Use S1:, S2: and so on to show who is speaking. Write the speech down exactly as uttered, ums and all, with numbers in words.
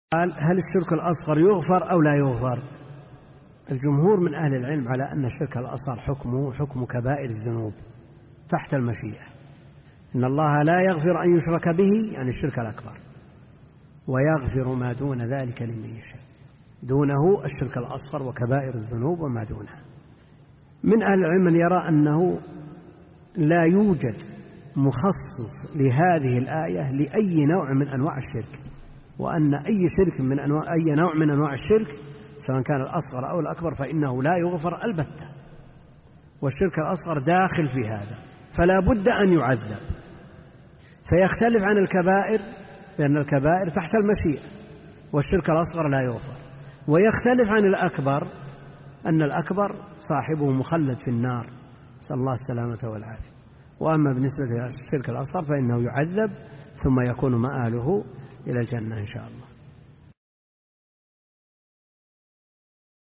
S1: قال: هل الشرك الأصغر يغفر أو لا يغفر؟ الجمهور من أهل العلم على أن الشرك الأصغر حكمه حكم كبائر الذنوب تحت المشيئة. إن الله لا يغفر أن يشرك به، يعني الشرك الأكبر، ويغفر ما دون ذلك لمن يشاء. دونه الشرك الأصغر وكبائر الذنوب وما دونها. من أهل العلم من يرى أنه لا يوجد مخصص لهذه الآية لأي نوع من أنواع الشرك، وأن أي شرك من أنواع أي نوع من أنواع الشرك سواء كان الأصغر أو الأكبر فإنه لا يغفر البتة، والشرك الأصغر داخل في هذا، فلا بد أن يعذب. فيختلف عن الكبائر لأن الكبائر تحت المشيئة والشرك الأصغر لا يغفر، ويختلف عن الأكبر أن الأكبر صاحبه مخلد في النار، نسأل الله السلامة والعافية. وأما بالنسبة للشرك الأصغر فإنه يعذب ثم يكون مآله إلى الجنة إن شاء الله.